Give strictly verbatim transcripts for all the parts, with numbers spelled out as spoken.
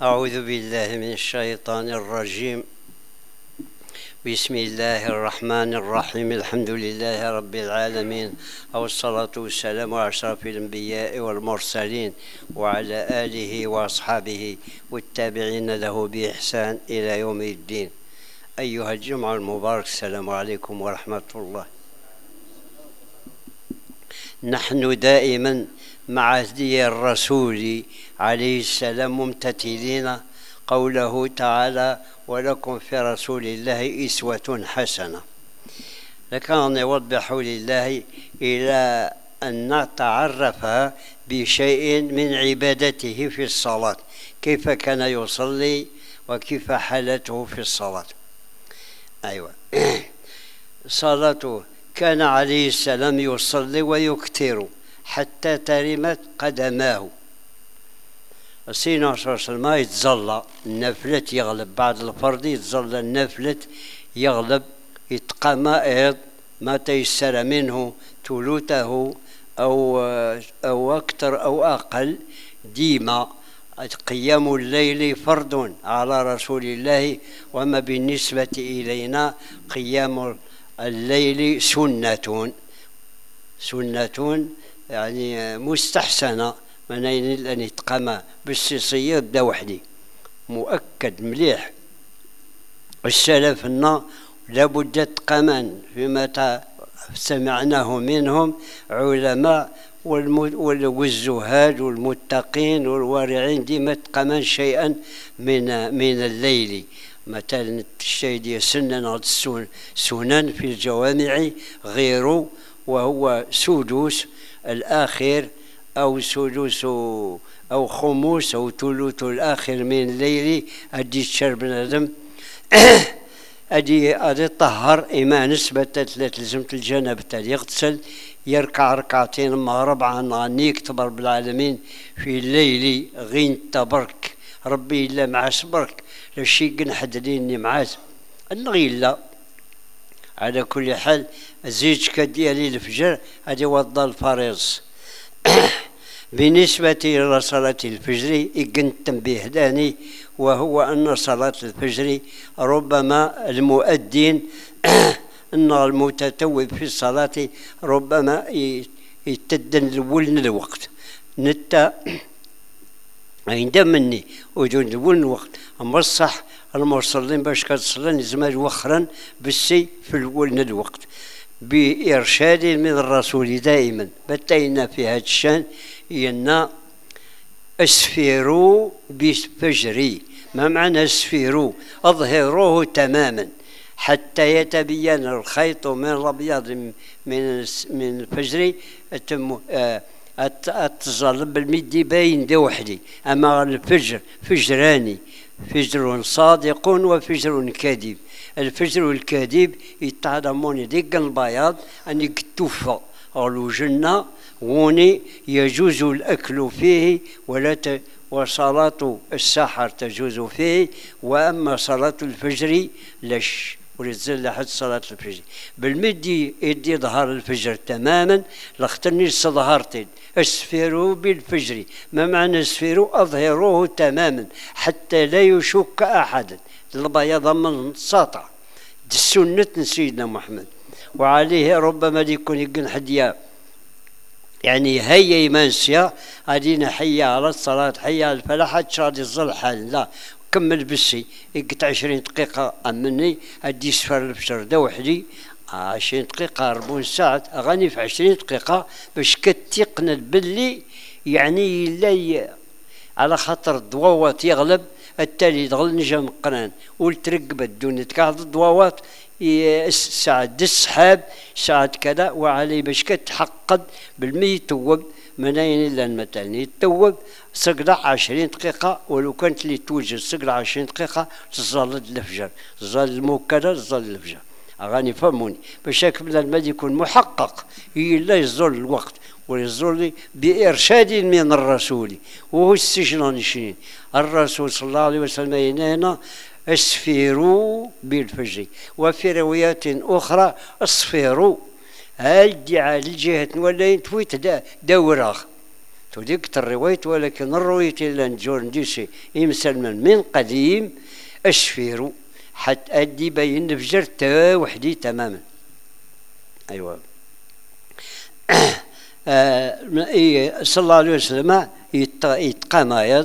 أعوذ بالله من الشيطان الرجيم. بسم الله الرحمن الرحيم. الحمد لله رب العالمين، والصلاة والسلام على أشرف الأنبياء والمرسلين وعلى آله وأصحابه والتابعين له بإحسان إلى يوم الدين. أيها الجمعة المبارك، السلام عليكم ورحمة الله. نحن دائما مع هدي الرسول عليه السلام ممتثلين قوله تعالى: ولكم في رسول الله أسوة حسنة. لكن نوضح لله إلى أن نتعرف بشيء من عبادته في الصلاة، كيف كان يصلي وكيف حالته في الصلاة. أيوة صلاته كان عليه السلام يصلي ويكثر حتى ترمت قدماه. سيدنا صلى الله عليه وسلم يتظلى النافلة يغلب بعد الفرض، يتظلى النافلة يغلب، يتقمائض ما تيسر منه ثلثه أو أو أكثر أو أقل. ديما قيام الليل فرض على رسول الله، وما بالنسبة إلينا قيام الليل سنة سنة يعني مستحسنة، من أين أن يتقام بالسيسية بدا وحدي مؤكد مليح. السلفنا لابد تقامان فيما سمعناه منهم علماء والزهاد والمتقين والورعين، ديما تقامان شيئا من من الليل. مثلا الشيء ديال سنن سنن في الجوامع غيره، وهو سدوس الآخر أو سدوس أو خموس أو ثلث الآخر من الليل. أدي تشرب بنادم أدي أدي طهر إما نسبة لزمة الجنابة يغتسل، يركع ركعتين مع ربعة غني يكتب رب العالمين في الليل غين تبرك ربي إلا مع صبرك لشي قنحدليني معاز النغيلا. على كل حال زيج كديالي الفجر هذه وضع الفريض. بالنسبة إلى صلاة الفجر يمكن التنبيه داني، وهو أن صلاة الفجر ربما المؤذن أن المتتوب في الصلاة ربما يتدن الولن الوقت نتا عند مني ودون الولن الوقت. أما الصح المصلين باش كتصلي لازم وخرا بالسي في الولن الوقت بإرشاد من الرسول دائما. بتينا في هذا الشان إن اسفروا بالفجر. ما معنى اسفروا؟ أظهروه تماما حتى يتبين الخيط من الأبيض من من الفجر. التظلم بالمد باين دا وحدي. أما الفجر فجراني، فجر صادق وفجر كاذب. الفجر الكاذب يتعلمون ديك البياض أن يكتوفى أو جنة وني يجوز الأكل فيه ولا ت... وصلاة السحر تجوز فيه. وأما صلاة الفجر لش ولزل لحد صلاة الفجر بالمدي يدي ظهر الفجر تماما لاختني ظهرتين. اسفروا بالفجر. ما معنى اسفروا؟ أظهروه تماما حتى لا يشك أحد. البياض من ساطع السنة سيدنا محمد، وعليه ربما يكون يقن حديا يعني هيا يمانسيا غادينا حيا على الصلاة حيا على الفلاح تشادي الظل حال. لا كمل بالسي يقطع عشرين دقيقة أمني أدي سفر الفجر دا وحدي عشرين دقيقة أربعين ساعة أغاني في عشرين دقيقة باش كتيقن باللي يعني لا على خاطر الضواوات يغلب التالي دغل نجم قران والترقب الدنيا تقعد الضواوات ساعة السحاب ساعة كذا. وعليه باش كتحقد بالمي يتوب من أين إلا مثلا يتوب سقطع عشرين دقيقة، ولو كانت اللي توجد سقطع عشرين دقيقة تظل الفجر، تظل المكرر تظل الفجر. أغاني فهموني باش قبل المد يكون محقق إلا يظل الوقت ويظل بإرشاد من الرسول. وهو السجن الرسول صلى الله عليه وسلم هنا اسفروا بالفجر. وفي روايات أخرى اصفروا. هل دعاء الجهة ولا ينتويت دا دورة توديك الرواية، ولكن الرواية إلا نجور نديسي يمسلمن من قديم أشفيرو حتى أدي بين فجر تا وحدي تماما. أيوة. آه صلى الله عليه وسلم يتقامايض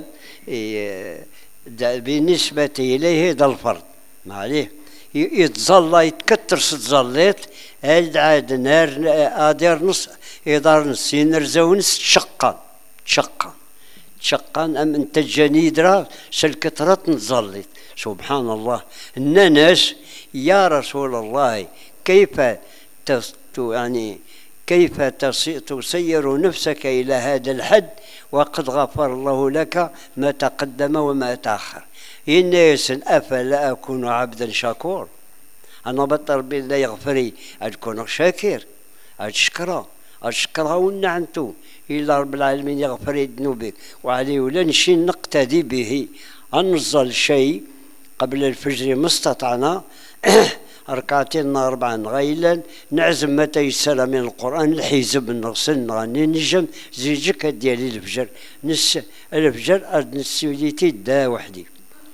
بالنسبة إليه ذا الفرد ما عليه يتظلى يتكتر ستظليت عاد عاد نار ادير نص يدار نص ينرزو نص تشقا تشقا تشقا ام انت الجنيدرا سلكترات نتظليت. سبحان الله. الناس يا رسول الله كيف يعني كيف تسير نفسك إلى هذا الحد وقد غفر الله لك ما تقدم وما تأخر. الناس أفلا أكون عبدا شكور؟ أنا بطل بالله يغفري أكون شاكر أشكره أشكره ونعنتو إلا رب العالمين يغفر ذنوبك وعليه ولا نشي نقتدي به. أنزل شيء قبل الفجر ما استطعنا ركعتين أربعا غيلا نعزم متى يسال من القرآن الحزب نغسل نغني نجم زيجك ديالي الفجر نس الفجر نسوليتي دا وحدي.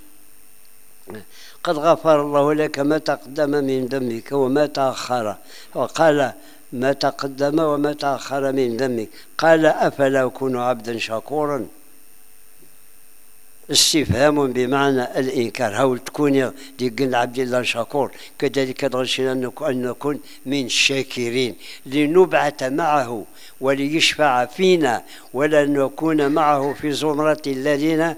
قد غفر الله لك ما تقدم من ذنبك وما تأخر. وقال ما تقدم وما تأخر من ذنبك. قال أفلا أكون عبدا شكورا؟ استفهام بمعنى الإنكار. هاول تكون ديقن عبد الله شكور. كذلك نغشنا أن نكون من الشاكرين لنبعث معه وليشفع فينا ولا نكون معه في زمرة الذين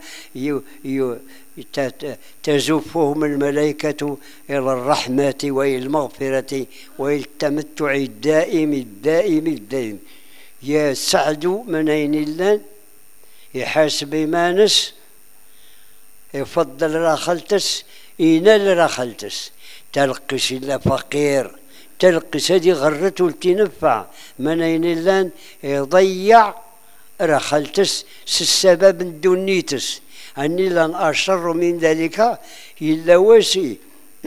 تزفهم الملائكة إلى الرحمة وإلى المغفرة وإلى التمتع الدائم الدائم الدائم. يا سعد من أين الله يحاسب مانس يفضل راخلتس ينال راخلتس تلقس إلا فقير تلقس هذه غرته لتنفع من أين اللان يضيع راخلتس السبب دونيتس أني لن أشر من ذلك إلا وسي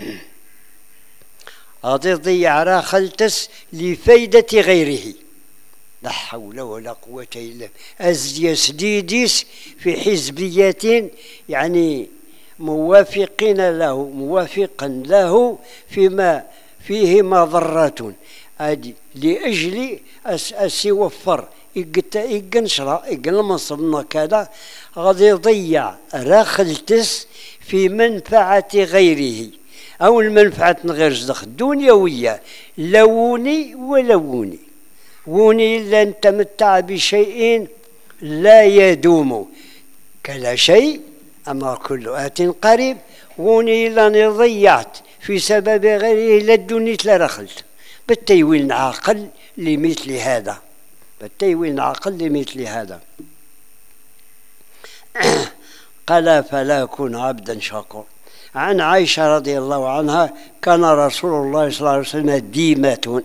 غادي يضيع راخلتس لفايدة غيره. لا حول ولا قوة إلا أزدي سديديس في حزبيات يعني موافقين له موافقا له فيما فيه مضرات أدي لأجل أس أس يوفر يقنشرا يقنمصرنا كذا غادي يضيع راخلتس في منفعة غيره أو المنفعة غير زدخ دنيوية لوني ولوني وني لن تمتع بشيء لا يدوم كلا شيء أما كل آت قريب. وني لن ضيعت في سبب غيره لدنيت لا رخلت بالتيوين عاقل لمثل هذا بالتيوين عاقل لمثل هذا. قال فلا أكون عبدا شكور. عن عائشة رضي الله عنها كان رسول الله صلى الله عليه وسلم ديمة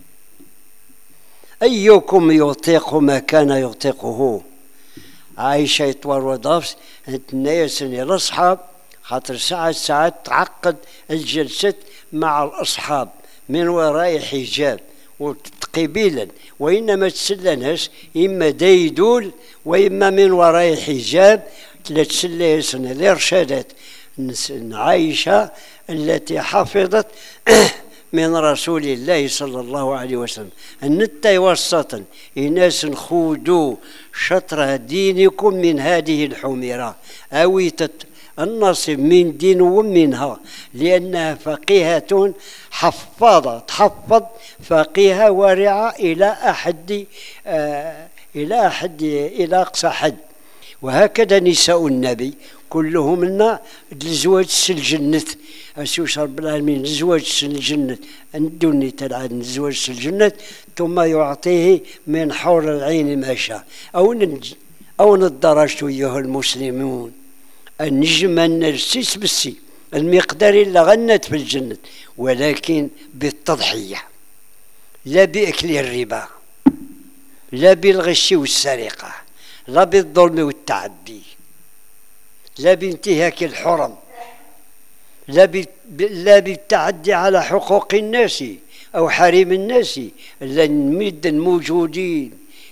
أيكم يطيق ما كان يطيقه. عايشة يطور وضافس الناس الأصحاب خاطر ساعات ساعات تعقد الجلسة مع الأصحاب من وراء حجاب قبيلا وإنما تسلناش إما دايدول وإما من وراء حجاب تلتسلي سنة الإرشادات عايشة التي حفظت من رسول الله صلى الله عليه وسلم النتا وسطا إناس خودوا شطر دينكم من هذه الحميرة أو النصب من دين ومنها لأنها فقيهة حفظة تحفظ فقيهة ورعة إلى أحد آه إلى أحد إلى أقصى حد. وهكذا نساء النبي كلهم لنا الزواج الجنة أسوس رب العالمين الزواج الجنة الدنيا تلعب الزواج الجنة ثم يعطيه من حور العين ما شاء. أو نج أو ندرجت أيها المسلمون النجم النرسيس بالسي المقدار اللي غنت في الجنة ولكن بالتضحية لا بأكل الربا لا بالغش والسرقة لا بالظلم والتعدي لا بانتهاك الحرم لا لا بالتعدي على حقوق الناس أو حريم الناس. لن مد موجودين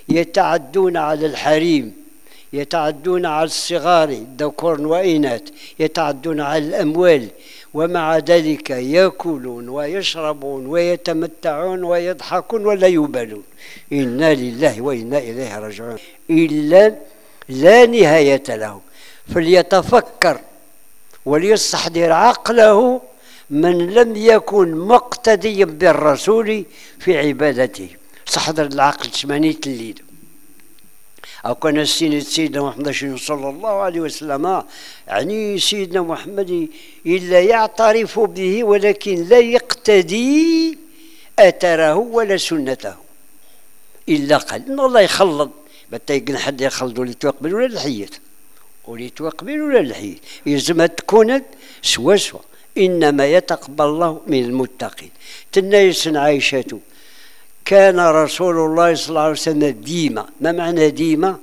يتعدون على الحريم، يتعدون على الصغار ذكور وإناث، يتعدون على الأموال، ومع ذلك يأكلون ويشربون ويتمتعون ويضحكون ولا يبالون. إنا لله وإنا إليه راجعون. إلا لا نهاية له. فليتفكر وليستحضر عقله من لم يكن مقتديا بالرسول في عبادته. استحضر العقل ثمانية الليل. أو كان السنة سيدنا محمد صلى الله عليه وسلم، يعني سيدنا محمد إلا يعترف به ولكن لا يقتدي أثره ولا سنته، إلا قال إن الله يخلط بتا حد يخلط ولي توقبل ولا الحيات، ولي توقبل ولا الحيات، يلزم تكون سوا سوا. إنما يتقبل الله من المتقين. تنايس عائشة كان رسول الله صلى الله عليه وسلم ديما. ما معنى ديما؟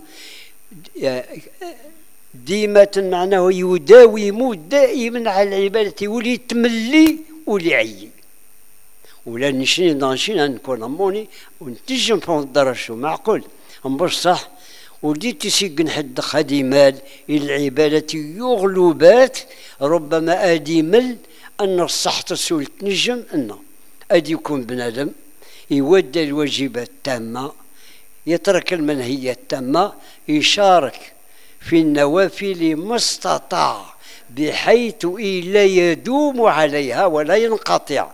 ديمة معناه يداوم دائما على العبادة، ولي تملي ولي عي ولا نشني نانشين نكون أموني ونتجم في الدرجة معقول بصح. وديت سيقن حد خدي مال العبادة يغلبات ربما أديمل أن الصح تسول تنجم أنه أدي يكون بنادم يودى الواجبات التامة، يترك المنهيات التامة، يشارك في النوافل ما استطاع بحيث لا يدوم عليها ولا ينقطع.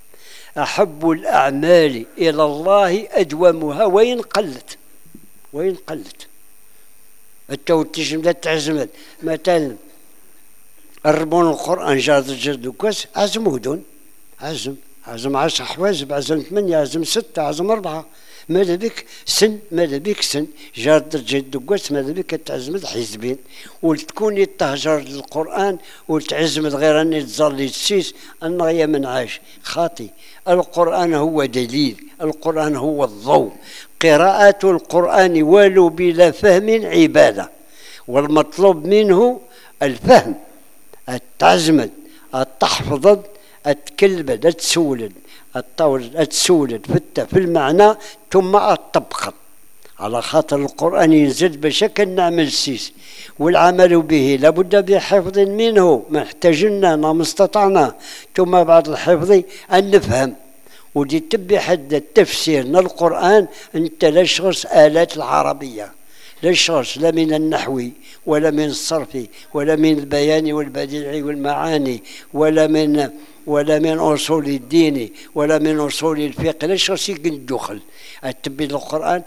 أحب الأعمال إلى الله أدومها وإن قلت، وإن قلت. التو تجم لا تعزم مثلا الربون القرآن جاد الجد كويس عزمودون عزم عزم عشر حواجب، عزم ثمانية، عزم ستة، عزم أربعة. ماذا بك سن، ماذا بك سن جاد الجد كويس، ماذا بك تعزم الحزبين وتكون يتهجر للقرآن وتعزم غير أن تظل تسيس أن هي من عاش خاطي. القرآن هو دليل، القرآن هو الضوء. قراءة القرآن ولو بلا فهم عبادة، والمطلوب منه الفهم، التعزمد، التحفظ، التكلبد، التسولد، الطول، التسولد في في المعنى ثم الطبق. على خاطر القرآن ينزل بشكل نعمل سيس، والعمل به لابد بحفظ منه ما احتاجنا ما استطعنا، ثم بعد الحفظ أن نفهم. ودي تبي حد التفسير للقرآن أنت لا شغل آلات العربية، لا شغل لا من النحو ولا من الصرف ولا من البيان والبديع والمعاني ولا من ولا من أصول الدين ولا من أصول الفقه، لا شغل يمكن الدخل التبي للقرآن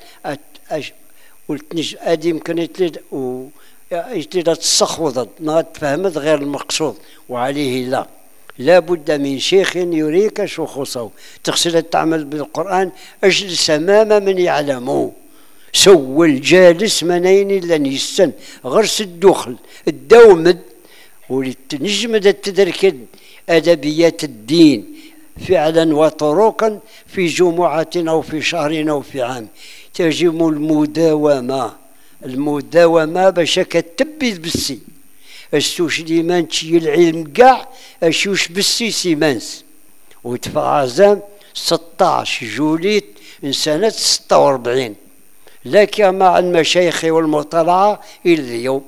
قلت أدي يمكن يتلد و يتلد تستخوض ما تفهمت غير المقصود، وعليه لا لا بد من شيخ يريك شخوصه. تغسل تعمل بالقرآن اجلس أمام من يعلمه، سو الجالس منين لن يستن غرس الدخل الدومد ولتنجمد التدرك أدبيات الدين فعلا وطرقا في جمعة أو في شهر أو في عام. تجب المداومة، المداومة باش كتبي بالسي السوش ديمان تشي العلم كاع اشوش بالسي سيمانس. وتفع عزام ستاش جوليت من سنة ستة وأربعين، لكن مع المشايخ والمطالعة إلى اليوم.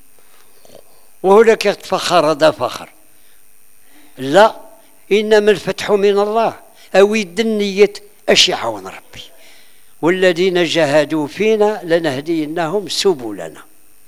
وهناك يتفخر هذا فخر، لا إنما الفتح من الله أو الدنية أشيعون ربي، والذين جاهدوا فينا لنهدينهم سبلنا.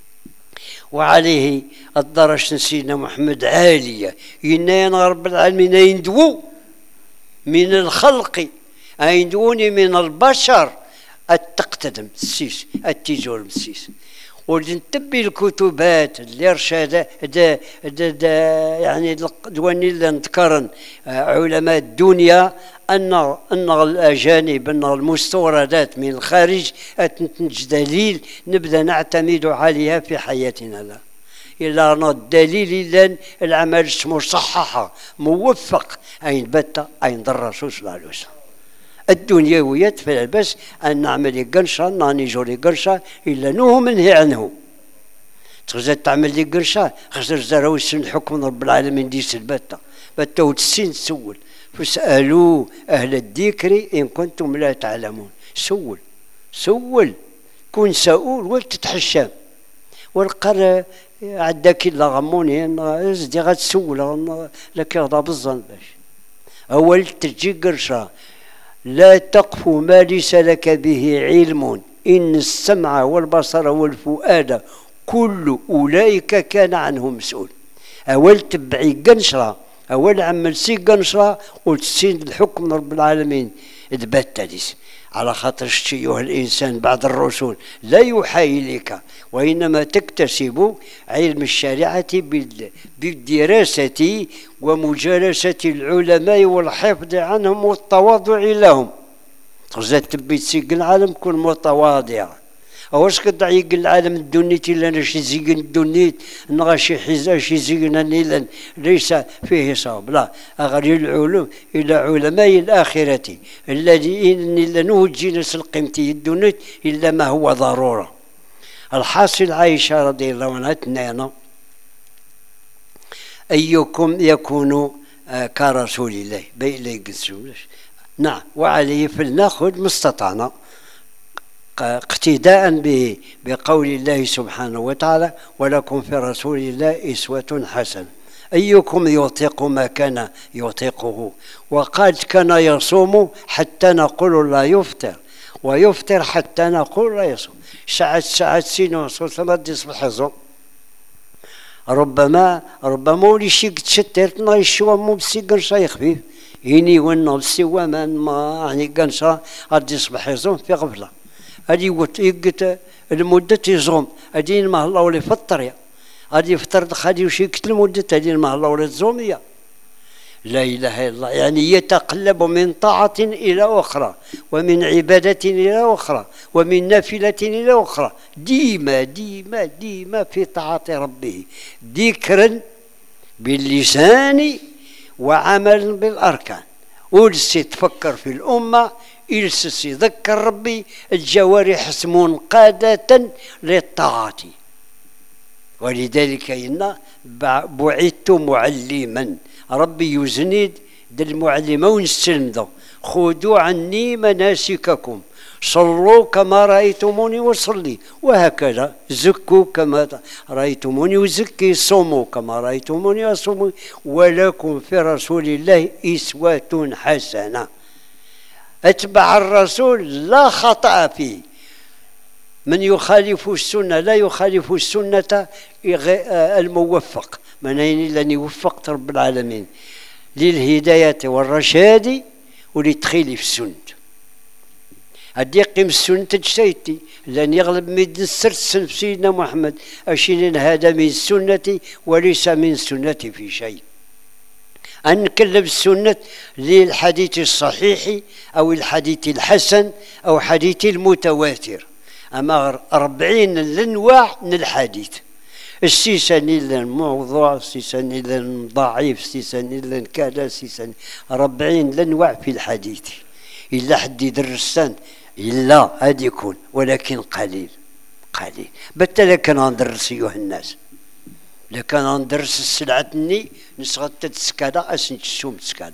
وعليه الدرجة سيدنا محمد عالية، إن رب العالمين يندوو من الخلق، يندووني من البشر التقتدم السيس التيجور السيس. ونتبي الكتبات الارشاد دا دا دا يعني دواني اللي نذكرن علماء الدنيا ان ان الاجانب ان المستوردات من الخارج تنتج دليل نبدا نعتمد عليها في حياتنا. لا الا انا الدليل الا العمل مصححه موفق اين بت اين الرسول صلى الله عليه وسلم. الدنيويات في البس أن نعمل قرشة ناني جوري قرشة إلا نوه منهي عنه. تغزى تعمل لي قرشة خسر زراوي سن حكم رب العالمين دي سلبتا بتا وتسين تسول فاسألوا أهل الذكر إن كنتم لا تعلمون. سول سول كون سؤول وتتحشم والقر عداك إلا غموني زدي غتسول لك يغضى بالظن باش أول تجي قرشة لا تقف ما ليس لك به علم إن السمع والبصر والفؤاد كل أولئك كان عنه مسؤول. أول تبعي قنشرة أول عمل سي قنشرة وتسين الحكم رب العالمين إثبات تاليس على خاطر أيها الإنسان بعد الرسول لا يوحى إليك وإنما تكتسب علم الشريعة بالدراسة ومجالسة العلماء والحفظ عنهم والتواضع لهم. تغزات تبي تسيق العالم كن متواضع أواش كتعيق العالم الدنيت إلا أنا شي زيقن الدنيت نغا شي حزا شي زيقنا نيلا ليس فيه صواب لا أغري العلوم إلى علماء الآخرة الذين إلا نوجي ناس القيمتي الدنيت إلا ما هو ضرورة. الحاصل عائشة رضي الله عنها تنانا أيكم يكون كرسول الله بين لا يقسوش نعم وعليه فلناخذ ما استطعنا اقتداء به بقول الله سبحانه وتعالى ولكم في رسول الله أسوة حسنة. أيكم يطيق ما كان يطيقه وقال كان يصوم حتى نقول لا يفطر ويفطر حتى نقول لا يصوم. ساعات ساعات سينو صوت يصبح يصوم ربما ربما ولي شي تشترت نايشوا مو بسي قنشا يخفيف يني ونا بسوا من ما يعني قنشا غادي يصبح يصوم في غفله هادي يقت المدة يزوم هادي ما الله ولا يفطر غادي يفطر غادي وشي يقت المدة هادي ما الله ولا تزوم لا إله إلا الله يعني يتقلب من طاعة إلى أخرى ومن عبادة إلى أخرى ومن نافلة إلى أخرى ديما ديما ديما في طاعة ربه ذكرا باللسان وعمل بالأركان ولس تفكر في الأمة إلس يذكر ربي الجوارح منقادة للطاعة. ولذلك إن بعثت معلما ربي يزنيد د المعلمة ونستلمذو خذوا عني مناسككم صلوا كما رأيتموني وصلي وهكذا زكوا كما رأيتموني وزكي صوموا كما رأيتموني وصوموا ولكم في رسول الله أسوة حسنة. اتبع الرسول لا خطأ فيه من يخالف السنة لا يخالف السنة الموفق من أين لن يوفقت رب العالمين للهداية والرشاد ولتخيل في السنة هدي قيم السنة تجتيتي لن يغلب من السرس سيدنا محمد أشين هذا من السنة وليس من السنة في شيء. أن نكلم السنة للحديث الصحيح أو الحديث الحسن أو حديث المتواتر أما أربعين الأنواع من الحديث السيساني الموضوع السيساني الضعيف السيساني كذا السيساني أربعين الأنواع في الحديث إلا حد يدرسان إلا هذا يكون ولكن قليل قليل بتا كان ندرس أيها الناس لكان ندرس السلعتني نسغت تسكادا أسن تسوم تسكادا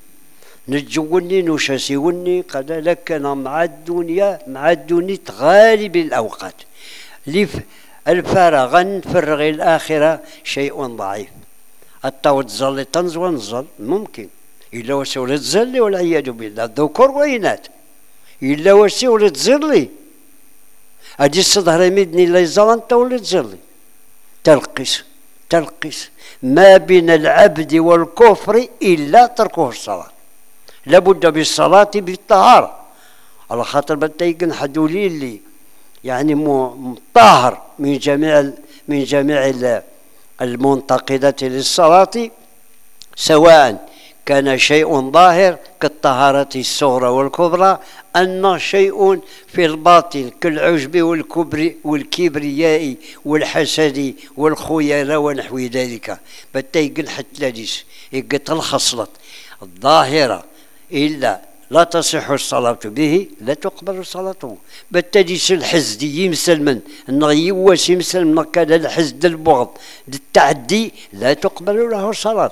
نجوني نشاسيوني قد لكن مع الدنيا مع الدنيا غالب الأوقات لف الفراغ نفرغ الآخرة شيء ضعيف الطاوة تظل تنز ونظل ممكن إلا وسولة تزلي والعياذ بالله الذكور وإناث إلا وسولة تزلي أجي الصدر يمدني لا يزال أنت ولا تزلي تلقس تلقس ما بين العبد والكفر إلا تركه الصلاة لابد بالصلاة بالطهارة على خاطر بتيقن حدولي اللي يعني مطهر من جميع من جميع المنتقدات للصلاة سواء كان شيء ظاهر كالطهارة الصغرى والكبرى أن شيء في الباطن كالعجب والكبر والكبرياء والحسد والخيانة ونحو ذلك بتيقن حتى ليس يقت الخصلة الظاهرة إلا لا تصح الصلاة به لا تقبل صلاته بالتالي الحسد يمسلمن النغي واش يمسلمن كذا الحسد البغض التعدي لا تقبل له الصلاة.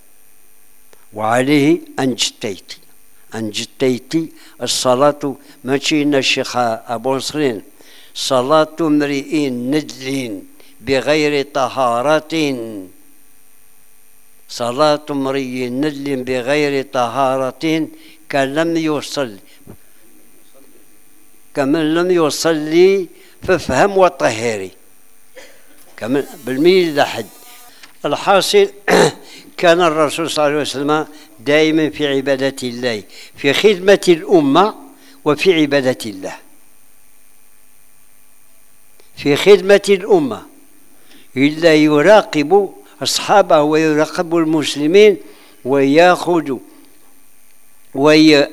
وعليه أن جتيتي أن جتيتي الصلاة ماشي إن الشيخ أبو نصرين صلاة امرئ ندل بغير طهارة صلاة امرئ ندل بغير طهارة كلم يصلي كمن لم يصلي فافهم وطهري كمن بالميل لحد. الحاصل كان الرسول صلى الله عليه وسلم دائما في عبادة الله، في خدمة الأمة وفي عبادة الله، في خدمة الأمة، إلا يراقب أصحابه ويراقب المسلمين ويأخذ وي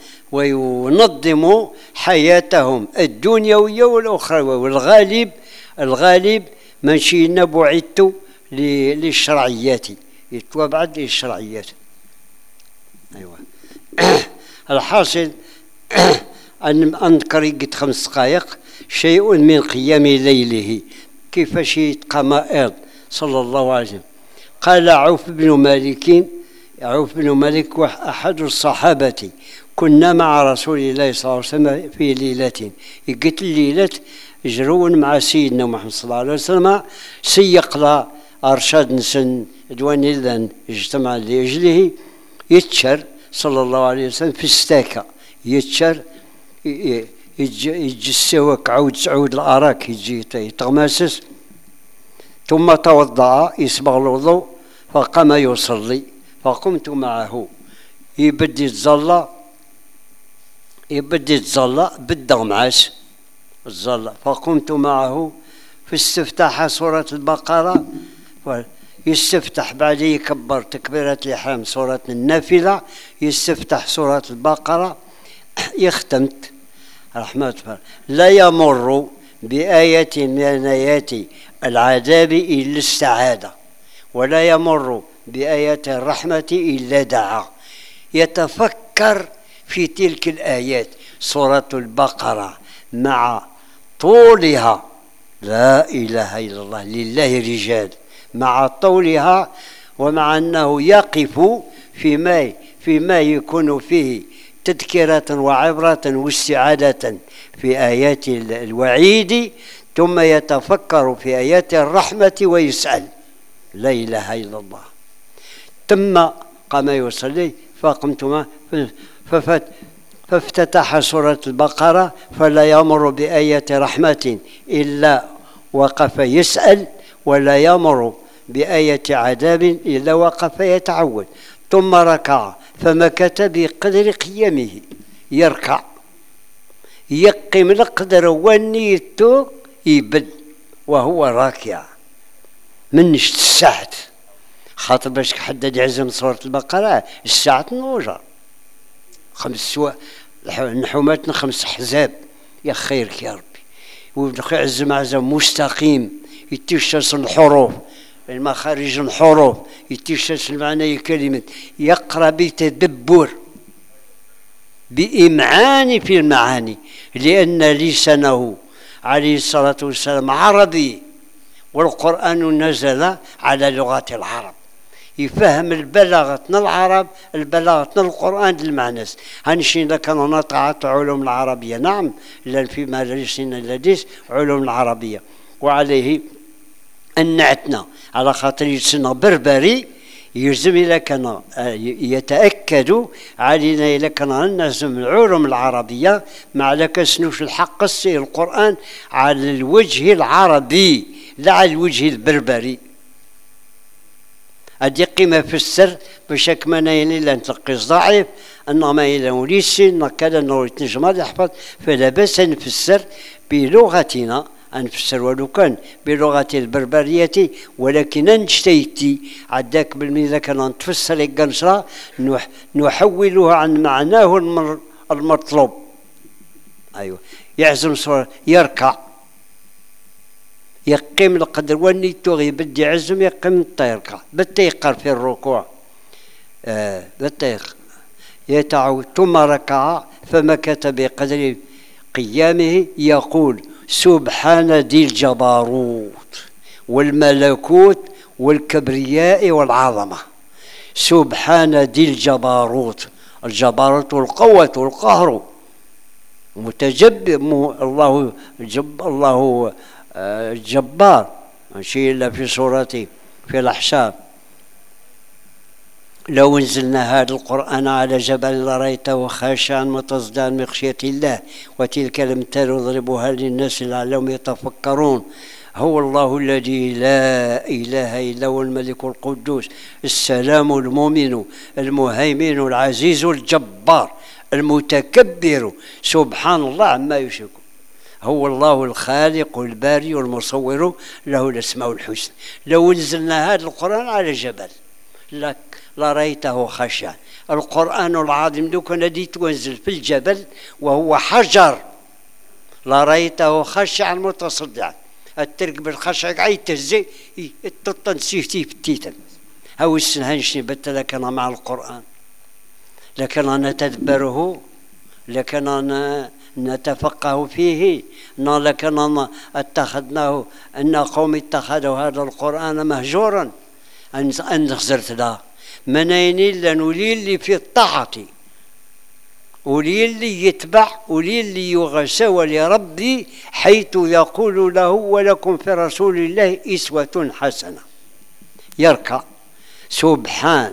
وينظم حياتهم الدنيوية والأخروية. والغالب الغالب ماشي بعدت للشرعيات، يتوابعد للشرعيات. أيوة. الحاصل أن أنكر قد خمس دقائق شيء من قيام ليله، كيفاش يتقام أيض صلى الله عليه وسلم. قال عوف بن مالك، عوف بن مالك أحد الصحابة، كنا مع رسول الله صلى الله عليه وسلم في ليلة، قلت الليلة جرون مع سيدنا محمد صلى الله عليه وسلم، سيق لا أرشاد نسن دواني لن اجتمع لأجله، يتشر صلى الله عليه وسلم في الستاكة، يتشر يجي السواك عود سعود الأراك يجي يتغماسس، ثم توضأ يسبغ الوضوء فقام يصلي، فقمت معه يبدي الزلة يبدي الزلة بدأ معاس الزلة، فقمت معه في استفتاح سورة البقرة، يستفتح بعد يكبر تكبيرة الإحرام سورة النافلة، يستفتح سورة البقرة، يختمت رحمة الله. لا يمر بآية من آيات العذاب إلا السعادة، ولا يمر بآية الرحمة إلا دعا. يتفكر في تلك الآيات. سورة البقرة مع طولها، لا إله إلا الله، لله رجال، مع طولها ومع أنه يقف فيما فيما يكون فيه تذكرة وعبرة واستعادة في آيات الوعيد، ثم يتفكر في آيات الرحمة ويسأل لا إله إلا الله. ثم قام يصلي فقمت معه فافتتح سورة البقرة، فلا يمر بآية رحمة إلا وقف يسأل، ولا يمر بآية عذاب إلا وقف يتعود. ثم ركع فمكث بقدر قيامه، يركع يقيم القدر ونيته يبد وهو راكع منش الساعة، خاطر باش حدد يعزم سورة البقرة الساعة نوجر خمس سوا نحوماتنا خمس حزاب، يا خيرك يا ربي. ويعزم عزم مستقيم يتشس الحروف المخارج الحروف، يتشس المعنى كلمة، يقرأ بتدبر بإمعان في المعاني، لأن لسانه عليه الصلاة والسلام عربي، والقرآن نزل على لغة العرب، يفهم البلاغتنا العرب البلاغتنا القرآن المعناس. هنشين لك أنا طاعت علوم العربية، نعم، لأن في مدارسنا اللذيذ علوم العربية، وعليه أن نعتنا على خاطر يسنا بربري يلزم إذا كان يتأكد علينا إذا كان نلزم العلوم العربية مع لك سنوش الحق السي القرآن على الوجه العربي لا على الوجه البربري. هذه قيمة في السر باش كما نايلين لا نتلقيش ضعيف انما الى وليسين كذا نوري تنجم يحفظ، فلا باس نفسر بلغتنا، نفسر ولو كان بلغة البربرية، ولكن نجتيتي عداك بالميزة كان نتفسر القنصرة نحولها عن معناه المطلوب. ايوه، يعزم صورة يركع يقيم القدر والنيتو يبدي يعزم يقيم يركع بالتيقر في الركوع، آه بالتيق يتعود. ثم ركع فمكث بقدر قيامه يقول سبحان ذي الجبروت والملكوت والكبرياء والعظمة. سبحان ذي الجبروت، الجبروت والقوة والقهر متجبر، الله جب الله جبار، ماشي إلا في سورة في الأحشاب. لو انزلنا هذا القرآن على جبل لرأيته خاشعا متصدعا من خشية الله، وتلك الأمثال نضربها للناس لعلهم يتفكرون. هو الله الذي لا إله إلا هو الملك القدوس السلام المؤمن المهيمن العزيز الجبار المتكبر سبحان الله عما يشركون. هو الله الخالق الباري المصور له الأسماء الحسنى. لو نزلنا هذا القرآن على جبل لك لرأيته خشعا. القرآن العظيم لو كان دي تنزل في الجبل وهو حجر لرأيته خشعا متصدعا. الترك بالخشع قاعد تهزي التنسيفتي في التيتن. هاو السنهنشني بت لكن مع القرآن، لكن نتدبره، لكن نتفقه فيه، لكن اتخذناه أن قوم اتخذوا هذا القرآن مهجورا. أن خزرت له منين إلا نولي اللي في الطاعة، ولي اللي يتبع، ولي اللي يغسى ولربي، حيث يقول له ولكم في رسول الله أسوة حسنة. يركع سبحان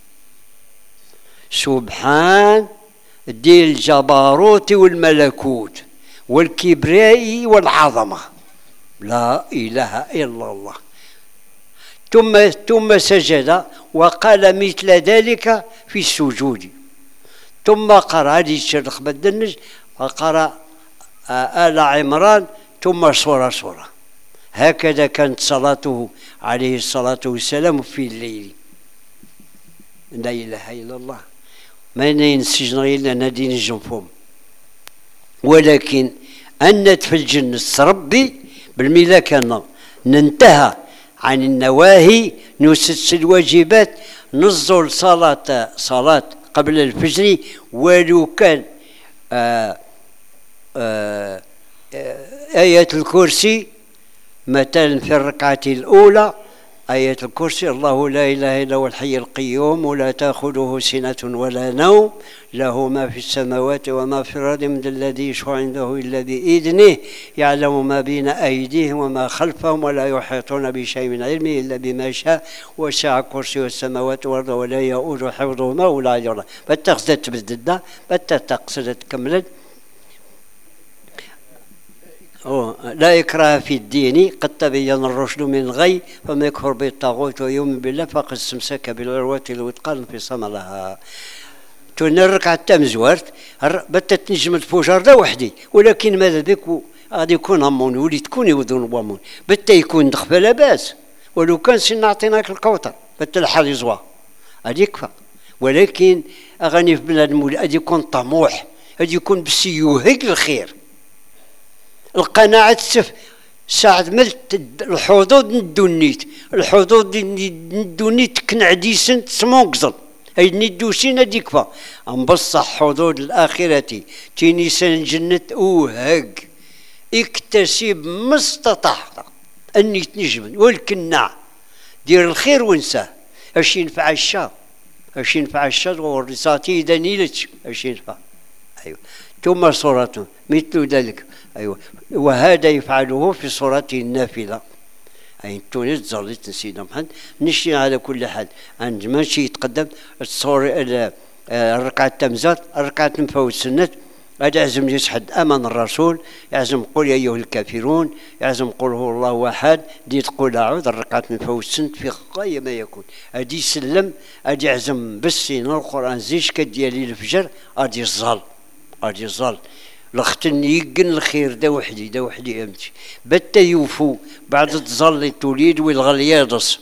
سبحان ذي الجبروت والملكوت والكبرياء والعظمة، لا إله إلا الله. ثم ثم سجد وقال مثل ذلك في السجود، ثم قرأ هذه الشرخ بدنج وقرأ آل عمران ثم سورة سورة. هكذا كانت صلاته عليه الصلاة والسلام في الليل. لا إله إلا الله. ما ينسجن إلا نادين الجنفوم، ولكن أنت في الجنة ربي بالميلا كان ننتهى عن النواهي، نسس الواجبات، نزل صلاة صلاة قبل الفجر ولو كان آآ آآ آية الكرسي مثلا في الركعة الأولى. آية الكرسي الله لا إله إلا هو الحي القيوم ولا تأخذه سنة ولا نوم له ما في السماوات وما في الأرض من الذي يشفع عنده إلا بإذنه يعلم ما بين أيديهم وما خلفهم ولا يحيطون بشيء من علمه إلا بما شاء وسع كرسي السماوات والأرض ولا يؤوده حفظهما ولا يرى. بتخزت بالددة بتتقصد تكملت. لا إكراه في الدين قد تبين الرشد من الغي فمن يكفر بالطاغوت ويؤمن بالله فقد استمسك بالعروة الوثقى انفصام لها. تنرك على التمزورت بتت نجم الفجر ده وحدي، ولكن ماذا بك غادي يكون همون ولي تكون يوذون بامون بتا يكون دخ فلا باس، ولو كان سن عطيناك الكوثر بتا الحال يزوى غادي يكفى. ولكن اغاني في بلاد غادي يكون طموح، غادي يكون بس يوهق الخير. القناعة تسف ساعة ملت الحدود ندونيت، الحدود ندونيت كن عديسن تسمونقزل هاي ندوسين هاديكفا. أم بصح حدود الآخرة تينيسان جنة أوهق اكتسب ما استطعت أني تنجم والكنع دير الخير وانساه. اش ينفع الشر، اش ينفع الشر والرصاتي إذا نيلتش اش ينفع. أيوه ثم صورة مثل ذلك. أيوة وهذا يفعله في صورة النافلة. أي تونس زرت سيدنا محمد نشي على كل حال عند ماشي يتقدم الصور الركعة التمزات الركعة نفوت السنة. هذا يعزم يسحد أمن الرسول، يعزم قل يا أيها الكافرون، يعزم قل هو الله أحد، دي تقول أعوذ الركعة نفوت السنة في غاية ما يكون. أدي سلم أدي يعزم بالسين القرآن زيش كديالي الفجر أدي الظل أدي الظل لختن يقن الخير دا وحدي دا وحدي امتي بتا يوفو بعد تظل توليد والغلياضس.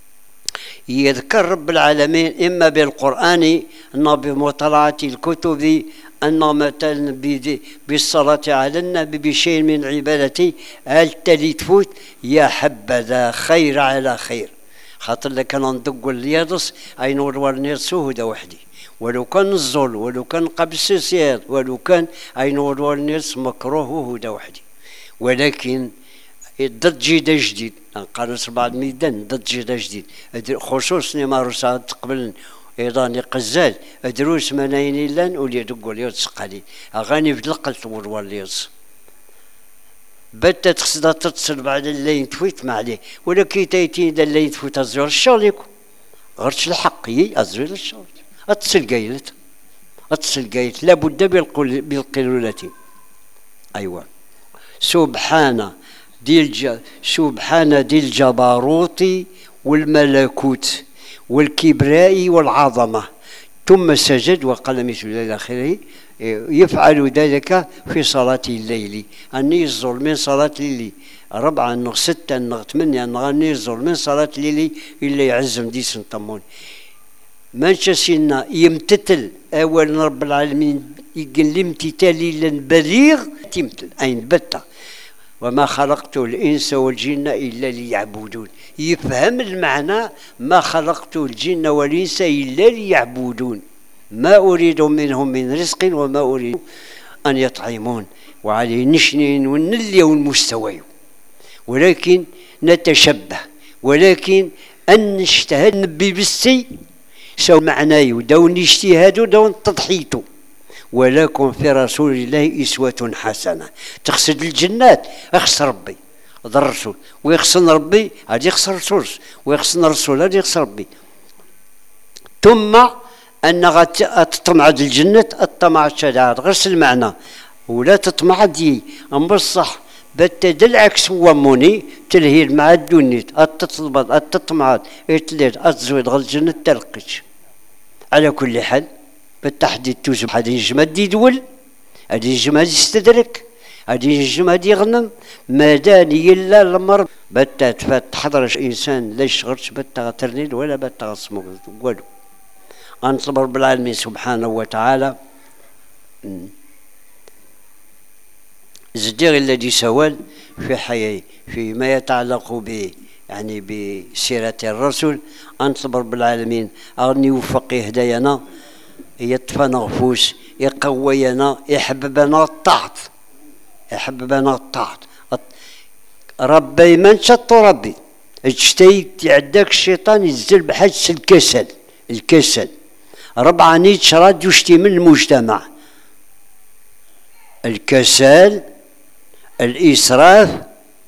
يذكر رب العالمين اما بالقران اما بمطالعه الكتب ان مثلا بالصلاه على النبي بشيء من عبادتي هل تلي تفوت يا حبذا خير على خير. خاطر لك انا ندق الياضس اي نور ورنيرسوه دا وحدي، ولو كان الظل ولو كان قبل السياد ولو كان أي نور الناس مكروه هدى وحدي. ولكن ضد جيدا جديد قالوا بعض ميدان ضد جيدا جديد خصوصا ما رسالة قبل إيضاني قزاز دروس مناين لان ولي تقول يوت سقالي أغاني في القلت والوليص بتا تقصد تتصل بعد اللين تفوت ما عليه ولا كي تايتين دا اللين تفوت الزور الشغل يكون غيرش الحق هي الزور الشغل اتصل قايلت اتصل قايلت لابد بالقلولة أيوة سبحان دي الج... سبحان دي الجبروت والملكوت والكبراء والعظمة ثم سجد وقال مثل إلى آخره يفعل ذلك في صلاة الليل أني الظلم من صلاة الليل ربعة نغ ستة نغ ثمانية نغ أني الظلم من صلاة الليل إلا يعزم دي سنطمون منشسنا يمتتل أول رب العالمين يقول الامتثال بليغ تمثل أين بتة وما خلقت الإنس والجن إلا ليعبدون يفهم المعنى ما خلقت الجن والإنس إلا ليعبدون ما أريد منهم من رزق وما أريد أن يطعمون وعليه نشنين ونلي والمستوى ولكن نتشبه ولكن أن نجتهد نبي بالسي سو معناه دون اجتهاد ودون تضحيته ولكم في رسول الله أسوة حسنة تقصد الجنات اخص ربي ضر الرسول ويخصن ربي هذا يخسر الرسول ويخصن الرسول هذا يخسر ربي ثم أن تطمع الجنة الطمع الشداد غير المعنى ولا تطمع دي أم بصح بتد العكس هو موني تلهيل مع الدنيت التطلبات التطمعات اتليت الزويد غير الجنة تلقيش على كل حال بالتحديد توجب هذا ينجم هذا يدول هذا ينجم هذا يستدرك هذا ينجم هذا يغنم ما داني إلا المرض بتا تحضر إنسان لا يشغلش بتا ترنيد ولا بتا صمغ والو أنطلب رب العالمين سبحانه وتعالى زدير الذي سوال في حياة فيما يتعلق ب يعني بسيرة الرسول أنطلب رب العالمين أغني يوفق هداينا يطفنا غفوس يقوينا يحببنا الطاعت يحببنا الطاعت ربي من شط ربي اجتيت عندك الشيطان ينزل بحجس الكسل الكسل ربعة نيتش راد يشتي من المجتمع الكسل الإسراف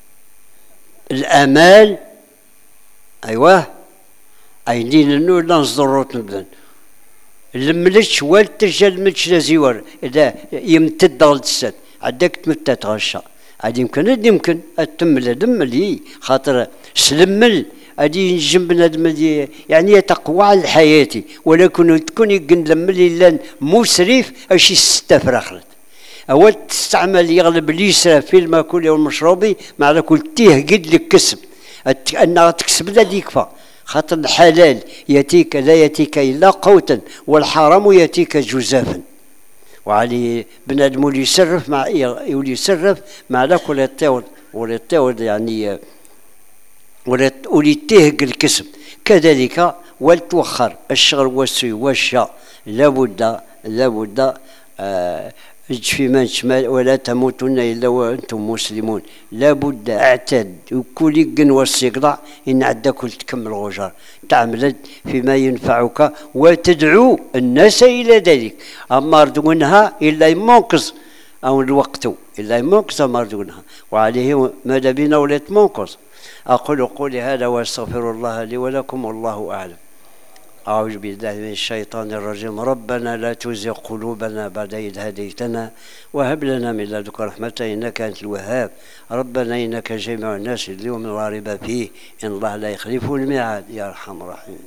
الأمال أيوه أيدين النور لا نصدروت نبدن الملش والتجل ملش لازيور إذا يمتد غلط السد عندك تمتد غشا عاد يمكن يمكن التمل دمل خاطر سلمل هذه جنبنا دمل يعني يتقوى على الحياة ولكن تكون يقن لمل لان مسرف أشي استفرخلت أول تستعمل يغلب اليسرى في المأكول والمشروبي مع كل تيه قد لك كسب أنها تكسب لا يكفى خاطر الحلال ياتيك لا ياتيك إلا قوتا والحرام ياتيك جزافا وعلي بنادم اللي يسرف مع يولي يسرف مع ذاك ولا يطيور ولا يطيور يعني ولا يتهق الكسب كذلك ولتوخر الشغل والسوي والشاء لابد لابد آه في من شمال ولا تموتن الا وانتم مسلمون لابد اعتد وكل قن والسقطع ان عندك تكمل غجر تعمل فيما ينفعك وتدعو الناس الى ذلك اما ردونها الا يمنقص او الوقت الا يمنقص ما ردونها وعليه ماذا بنا ولا منقص اقول قولي هذا واستغفر الله لي ولكم والله اعلم. أعوذ بالله من الشيطان الرجيم ربنا لا تزغ قلوبنا بعد إذ هديتنا وهب لنا من لدنك رحمة إنك أنت الوهاب ربنا إنك جامع الناس اليوم لا ريب فيه إن الله لا يخلف الميعاد يا أرحم الراحمين.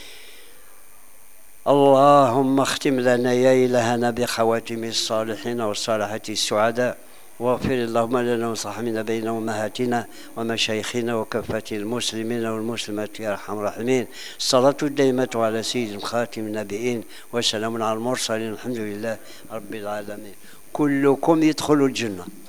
اللهم اختم لنا يا إلهنا بخواتم الصالحين والصالحات السعداء واغفر اللهم لنا وصحبنا بين أمهاتنا ومشايخنا وكافة المسلمين والمسلمات يا أرحم الراحمين. الصلاة الدائمة على سيد خاتم النبيين وسلام على المرسلين الحمد لله رب العالمين. كلكم يدخل الجنة.